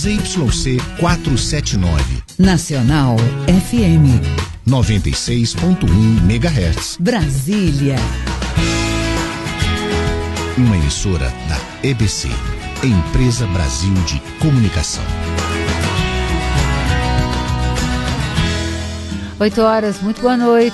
ZYC 479. Nacional FM 96.1 MHz. Brasília. Uma emissora da EBC, Empresa Brasil de Comunicação. 8 horas, muito boa noite.